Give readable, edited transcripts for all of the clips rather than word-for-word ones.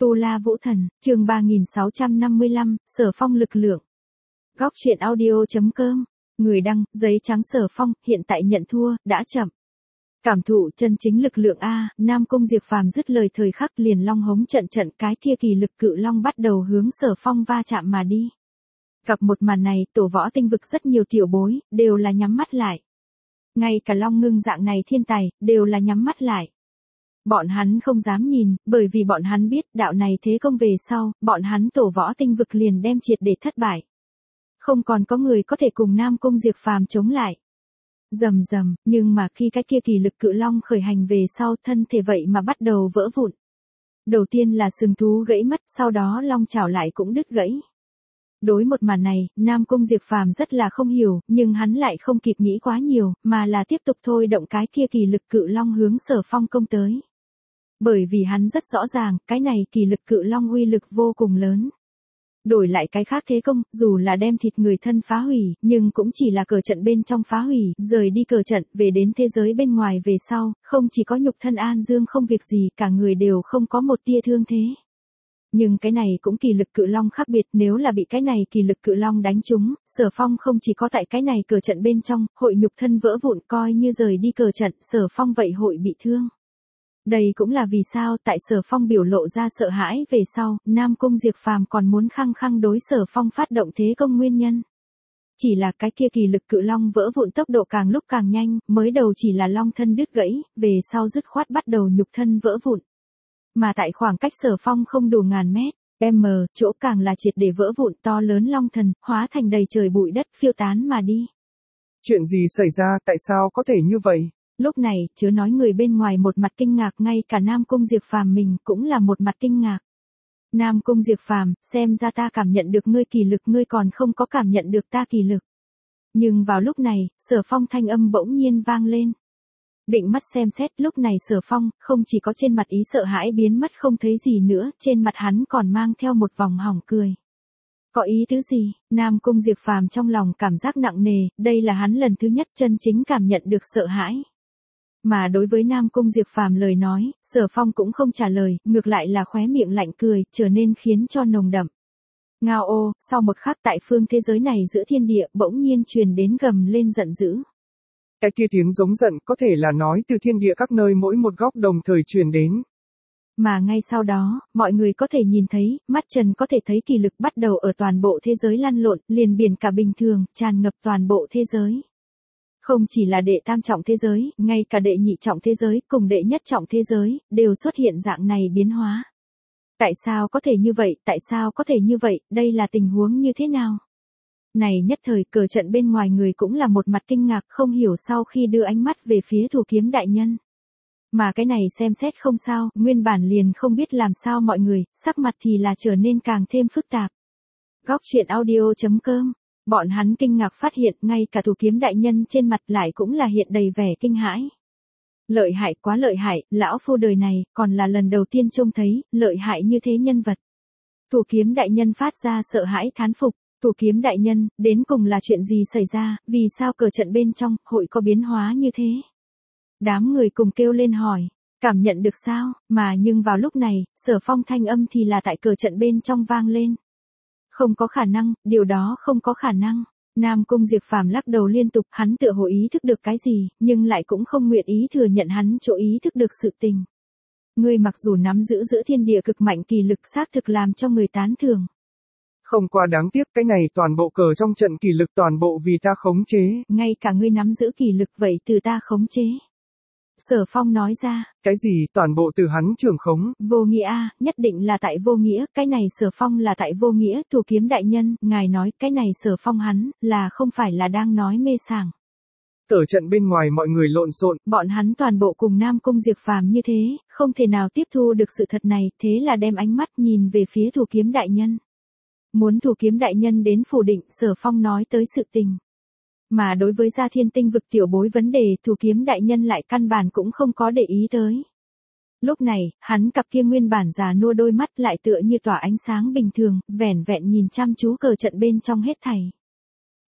Tu La Vũ Thần, chương 3655, Sở Phong lực lượng. Góc truyện audio.com. Người đăng, giấy trắng Sở Phong, hiện tại nhận thua, đã chậm. Cảm thụ chân chính lực lượng A, Nam Cung Diệp Phàm dứt lời thời khắc liền long hống trận cái kia kỳ lực cự long bắt đầu hướng Sở Phong va chạm mà đi. Gặp một màn này, tổ võ tinh vực rất nhiều tiểu bối, đều là nhắm mắt lại. Ngay cả Long Ngưng dạng này thiên tài, đều là nhắm mắt lại. Bọn hắn không dám nhìn, bởi vì bọn hắn biết đạo này thế công về sau, bọn hắn tổ võ tinh vực liền đem triệt để thất bại. Không còn có người có thể cùng Nam Cung Diệp Phàm chống lại. Rầm rầm, nhưng mà khi cái kia kỳ lực cự long khởi hành về sau thân thể vậy mà bắt đầu vỡ vụn. Đầu tiên là sừng thú gãy mất, sau đó long chảo lại cũng đứt gãy. Đối một màn này, Nam Cung Diệp Phàm rất là không hiểu, nhưng hắn lại không kịp nghĩ quá nhiều, mà là tiếp tục thôi động cái kia kỳ lực cự long hướng Sở Phong công tới. Bởi vì hắn rất rõ ràng, cái này kỳ lực cự long uy lực vô cùng lớn. Đổi lại cái khác thế công, dù là đem thịt người thân phá hủy, nhưng cũng chỉ là cờ trận bên trong phá hủy, rời đi cờ trận, về đến thế giới bên ngoài về sau, không chỉ có nhục thân an dương không việc gì, cả người đều không có một tia thương thế. Nhưng cái này cũng kỳ lực cự long khác biệt, nếu là bị cái này kỳ lực cự long đánh trúng, Sở Phong không chỉ có tại cái này cờ trận bên trong, hội nhục thân vỡ vụn coi như rời đi cờ trận, Sở Phong vậy hội bị thương. Đây cũng là vì sao tại Sở Phong biểu lộ ra sợ hãi về sau, Nam Cung Diệp Phàm còn muốn khăng khăng đối Sở Phong phát động thế công nguyên nhân. Chỉ là cái kia kỳ lực cự long vỡ vụn tốc độ càng lúc càng nhanh, mới đầu chỉ là long thân đứt gãy, về sau dứt khoát bắt đầu nhục thân vỡ vụn. Mà tại khoảng cách Sở Phong không đủ ngàn mét, chỗ càng là triệt để vỡ vụn, to lớn long thần, hóa thành đầy trời bụi đất phiêu tán mà đi. Chuyện gì xảy ra, tại sao có thể như vậy? Lúc này, chớ nói người bên ngoài một mặt kinh ngạc, ngay cả Nam Cung Diệp Phàm mình cũng là một mặt kinh ngạc. Nam Cung Diệp Phàm, xem ra ta cảm nhận được ngươi kỳ lực, ngươi còn không có cảm nhận được ta kỳ lực. Nhưng vào lúc này, Sở Phong thanh âm bỗng nhiên vang lên. Định mắt xem xét, lúc này Sở Phong không chỉ có trên mặt ý sợ hãi biến mất không thấy gì nữa, trên mặt hắn còn mang theo một vòng hỏng cười. Có ý tứ gì? Nam Cung Diệp Phàm trong lòng cảm giác nặng nề, đây là hắn lần thứ nhất chân chính cảm nhận được sợ hãi. Mà đối với Nam Cung Diệp Phàm lời nói, Sở Phong cũng không trả lời, ngược lại là khóe miệng lạnh cười, trở nên khiến cho nồng đậm. Ngao ô, sau một khắc tại phương thế giới này giữa thiên địa bỗng nhiên truyền đến gầm lên giận dữ. Cái kia tiếng giống giận có thể là nói từ thiên địa các nơi mỗi một góc đồng thời truyền đến. Mà ngay sau đó, mọi người có thể nhìn thấy, mắt trần có thể thấy kỳ lực bắt đầu ở toàn bộ thế giới lăn lộn, liền biển cả bình thường, tràn ngập toàn bộ thế giới. Không chỉ là đệ tam trọng thế giới, ngay cả đệ nhị trọng thế giới, cùng đệ nhất trọng thế giới, đều xuất hiện dạng này biến hóa. Tại sao có thể như vậy, tại sao có thể như vậy, đây là tình huống như thế nào? Này nhất thời cờ trận bên ngoài người cũng là một mặt kinh ngạc không hiểu sau khi đưa ánh mắt về phía Thủ Kiếm đại nhân. Mà cái này xem xét không sao, nguyên bản liền không biết làm sao mọi người, sắc mặt thì là trở nên càng thêm phức tạp. Góc truyện audio.com. Bọn hắn kinh ngạc phát hiện ngay cả Thủ Kiếm đại nhân trên mặt lại cũng là hiện đầy vẻ kinh hãi. Lợi hại quá lợi hại, lão phu đời này còn là lần đầu tiên trông thấy lợi hại như thế nhân vật. Thủ Kiếm đại nhân phát ra sợ hãi thán phục. Thủ Kiếm đại nhân, đến cùng là chuyện gì xảy ra, vì sao cờ trận bên trong hội có biến hóa như thế? Đám người cùng kêu lên hỏi, cảm nhận được sao, mà nhưng vào lúc này, Sở Phong thanh âm thì là tại cờ trận bên trong vang lên. Không có khả năng, điều đó không có khả năng. Nam Cung Diệp Phàm lắc đầu liên tục, hắn tựa hồ ý thức được cái gì, nhưng lại cũng không nguyện ý thừa nhận hắn chỗ ý thức được sự tình. Ngươi mặc dù nắm giữ giữa thiên địa cực mạnh kỳ lực xác thực làm cho người tán thưởng. Không qua đáng tiếc, cái này toàn bộ cờ trong trận kỳ lực toàn bộ vì ta khống chế. Ngay cả ngươi nắm giữ kỳ lực vậy từ ta khống chế. Sở Phong nói ra. Cái gì, toàn bộ từ hắn trưởng khống? Vô nghĩa a, nhất định là tại vô nghĩa, cái này Sở Phong là tại vô nghĩa, Thủ Kiếm đại nhân, ngài nói, cái này Sở Phong hắn, là không phải là đang nói mê sảng. Cờ trận bên ngoài mọi người lộn xộn. Bọn hắn toàn bộ cùng Nam Cung Diệp Phàm như thế, không thể nào tiếp thu được sự thật này, thế là đem ánh mắt nhìn về phía Thủ Kiếm đại nhân. Muốn Thủ Kiếm đại nhân đến phủ định, Sở Phong nói tới sự tình. Mà đối với Gia Thiên Tinh vực tiểu bối vấn đề, Thủ Kiếm đại nhân lại căn bản cũng không có để ý tới. Lúc này, hắn cặp kia nguyên bản già nua đôi mắt lại tựa như tỏa ánh sáng bình thường, vẻn vẹn nhìn chăm chú cờ trận bên trong hết thảy.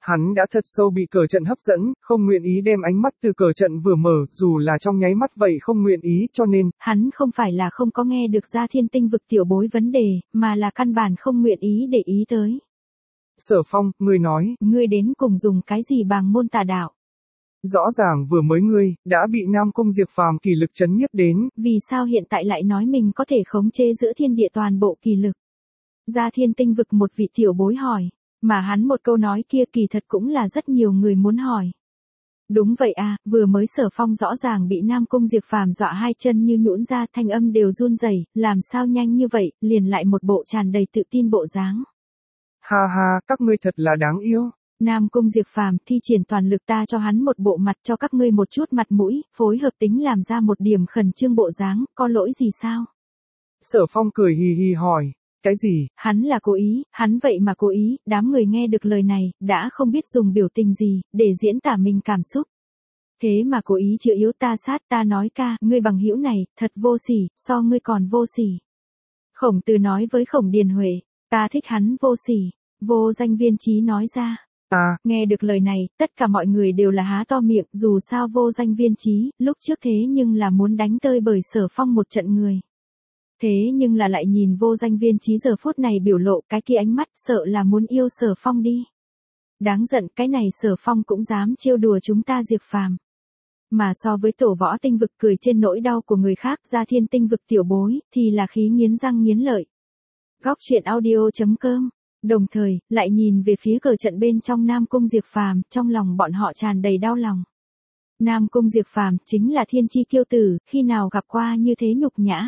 Hắn đã thật sâu bị cờ trận hấp dẫn, không nguyện ý đem ánh mắt từ cờ trận vừa mở, dù là trong nháy mắt vậy không nguyện ý, cho nên, hắn không phải là không có nghe được ra thiên tinh vực tiểu bối vấn đề, mà là căn bản không nguyện ý để ý tới. Sở Phong, ngươi nói, Ngươi đến cùng dùng cái gì bàng môn tà đạo? rõ ràng vừa mới ngươi, đã bị Nam Cung Diệp Phàm kỳ lực chấn nhiếp đến. Vì sao hiện tại lại nói mình có thể khống chế giữa thiên địa toàn bộ kỳ lực? Ra thiên tinh vực một vị tiểu bối hỏi, mà hắn một câu nói kia kỳ thật cũng là rất nhiều người muốn hỏi. Đúng vậy à, vừa mới Sở Phong rõ ràng bị Nam Cung Diệp Phàm dọa hai chân như nhũn ra, thanh âm đều run rẩy, làm sao nhanh như vậy, liền lại một bộ tràn đầy tự tin bộ dáng. Ha ha, các ngươi thật là đáng yêu. Nam Cung Diệp Phàm, thi triển toàn lực ta cho hắn một bộ mặt, cho các ngươi một chút mặt mũi, phối hợp tính làm ra một điểm khẩn trương bộ dáng, có lỗi gì sao? Sở Phong cười hì hì hỏi, cái gì? Hắn là cố ý, hắn vậy mà cố ý, đám người nghe được lời này, đã không biết dùng biểu tình gì, để diễn tả mình cảm xúc. Thế mà cố ý chữa yếu ta sát, ta nói ca, ngươi bằng hữu này, thật vô sỉ, so ngươi còn vô sỉ. Khổng Tử nói với Khổng Điền Huệ, ta thích hắn vô sỉ. Vô Danh Viên Chí nói ra. Nghe được lời này, tất cả mọi người đều là há to miệng, dù sao Vô Danh Viên Chí, lúc trước thế nhưng là muốn đánh tơi bởi Sở Phong một trận người. Thế nhưng là lại nhìn Vô Danh Viên Chí giờ phút này biểu lộ cái kia ánh mắt, sợ là muốn yêu Sở Phong đi. Đáng giận, cái này Sở Phong cũng dám trêu đùa chúng ta Diệp Phàm. Mà so với tổ võ tinh vực cười trên nỗi đau của người khác, ra thiên tinh vực tiểu bối, thì là khí nghiến răng nghiến lợi. Góc truyện audio.com. Đồng thời, lại nhìn về phía cờ trận bên trong Nam Cung Diệp Phàm, trong lòng bọn họ tràn đầy đau lòng. Nam Cung Diệp Phàm chính là thiên chi kiêu tử, khi nào gặp qua như thế nhục nhã.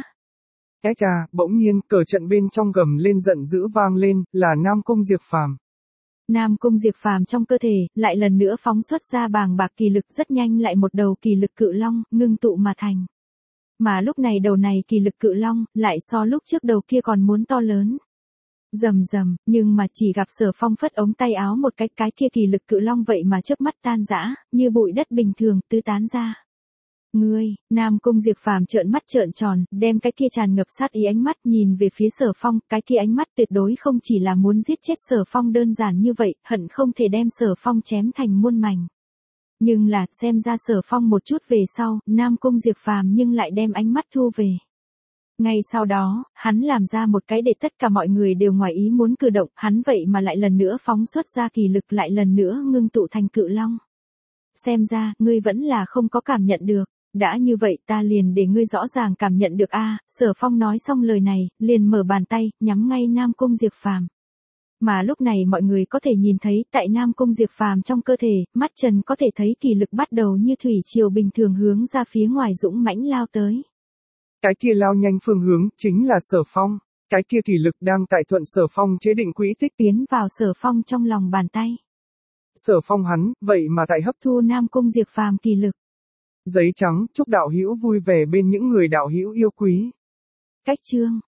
Bỗng nhiên, cờ trận bên trong gầm lên giận dữ vang lên, là Nam Cung Diệp Phàm. Nam Cung Diệp Phàm trong cơ thể, lại lần nữa phóng xuất ra bàng bạc kỳ lực, rất nhanh lại một đầu kỳ lực cự long, ngưng tụ mà thành. Mà lúc này đầu này kỳ lực cự long, lại so lúc trước đầu kia còn muốn to lớn. Rầm rầm, nhưng mà chỉ gặp Sở Phong phất ống tay áo một cái kia kỳ lực cự long vậy mà chớp mắt tan rã, như bụi đất bình thường, tứ tán ra. Ngươi, Nam Cung Diệp Phàm trợn mắt trợn tròn, đem cái kia tràn ngập sát ý ánh mắt nhìn về phía Sở Phong, cái kia ánh mắt tuyệt đối không chỉ là muốn giết chết Sở Phong đơn giản như vậy, hận không thể đem Sở Phong chém thành muôn mảnh. Nhưng là, xem ra Sở Phong một chút về sau, Nam Cung Diệp Phàm nhưng lại đem ánh mắt thu về. Ngay sau đó, hắn làm ra một cái để tất cả mọi người đều ngoài ý muốn cử động, hắn vậy mà lại lần nữa phóng xuất ra kỳ lực, lại lần nữa ngưng tụ thành cự long. Xem ra, ngươi vẫn là không có cảm nhận được. Đã như vậy ta liền để ngươi rõ ràng cảm nhận được a. Sở Phong nói xong lời này, liền mở bàn tay, nhắm ngay Nam Cung Diệp Phàm. Mà lúc này mọi người có thể nhìn thấy, tại Nam Cung Diệp Phàm trong cơ thể, mắt trần có thể thấy kỳ lực bắt đầu như thủy triều bình thường hướng ra phía ngoài dũng mãnh lao tới. Cái kia lao nhanh phương hướng, chính là Sở Phong. Cái kia kỳ lực đang tại thuận Sở Phong chế định quỹ tích tiến vào Sở Phong trong lòng bàn tay. Sở Phong hắn, vậy mà tại hấp thu Nam Cung Diệp Phàm kỳ lực. Giấy trắng, chúc đạo hữu vui vẻ bên những người đạo hữu yêu quý. Cách chương